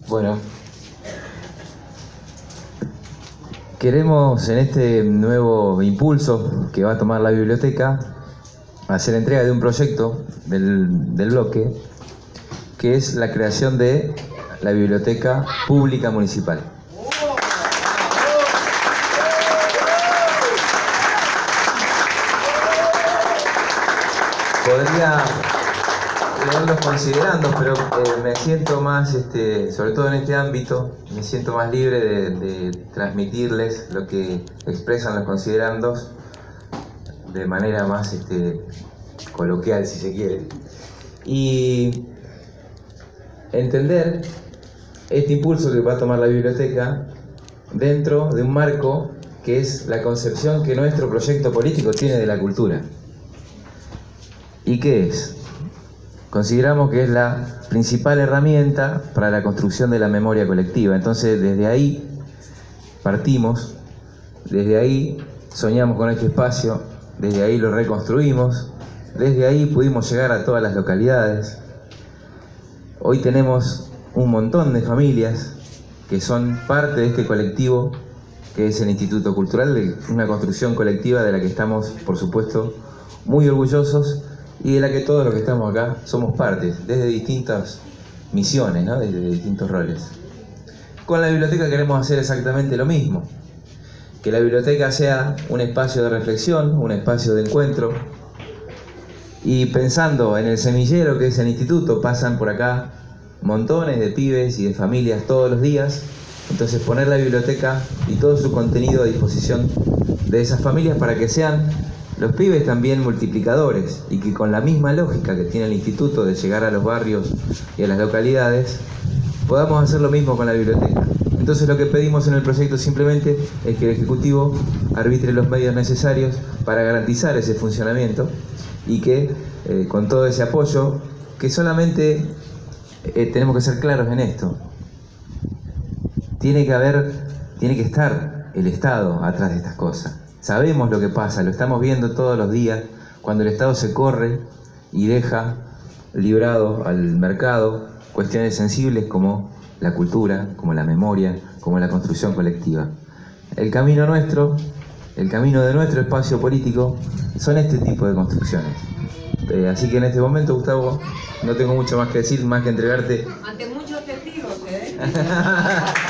Bueno, queremos en este nuevo impulso que va a tomar la biblioteca hacer entrega de un proyecto del bloque, que es la creación de la Biblioteca Pública Municipal. Podría leer los considerandos, pero me siento más, sobre todo en este ámbito, me siento más libre de transmitirles lo que expresan los considerandos de manera más coloquial, si se quiere. Y entender este impulso que va a tomar la biblioteca dentro de un marco que es la concepción que nuestro proyecto político tiene de la cultura. ¿Y qué es? Consideramos que es la principal herramienta para la construcción de la memoria colectiva. Entonces, desde ahí partimos, desde ahí soñamos con este espacio, desde ahí lo reconstruimos, desde ahí pudimos llegar a todas las localidades. Hoy tenemos un montón de familias que son parte de este colectivo que es el Instituto Cultural, de una construcción colectiva de la que estamos, por supuesto, muy orgullosos y de la que todos los que estamos acá somos parte, desde distintas misiones, ¿no? Desde distintos roles. Con la biblioteca queremos hacer exactamente lo mismo, que la biblioteca sea un espacio de reflexión, un espacio de encuentro, y pensando en el semillero que es el instituto, pasan por acá montones de pibes y de familias todos los días. Entonces poner la biblioteca y todo su contenido a disposición de esas familias para que sean los pibes también multiplicadores y que con la misma lógica que tiene el instituto de llegar a los barrios y a las localidades, podamos hacer lo mismo con la biblioteca. Entonces lo que pedimos en el proyecto simplemente es que el Ejecutivo arbitre los medios necesarios para garantizar ese funcionamiento y que con todo ese apoyo, que solamente tenemos que ser claros en esto, tiene que estar el Estado atrás de estas cosas. Sabemos lo que pasa, lo estamos viendo todos los días, cuando el Estado se corre y deja librado al mercado cuestiones sensibles como la cultura, como la memoria, como la construcción colectiva. El camino de nuestro espacio político son este tipo de construcciones. Así que en este momento, Gustavo, no tengo mucho más que decir, más que entregarte. Ante muchos testigos, ¿eh?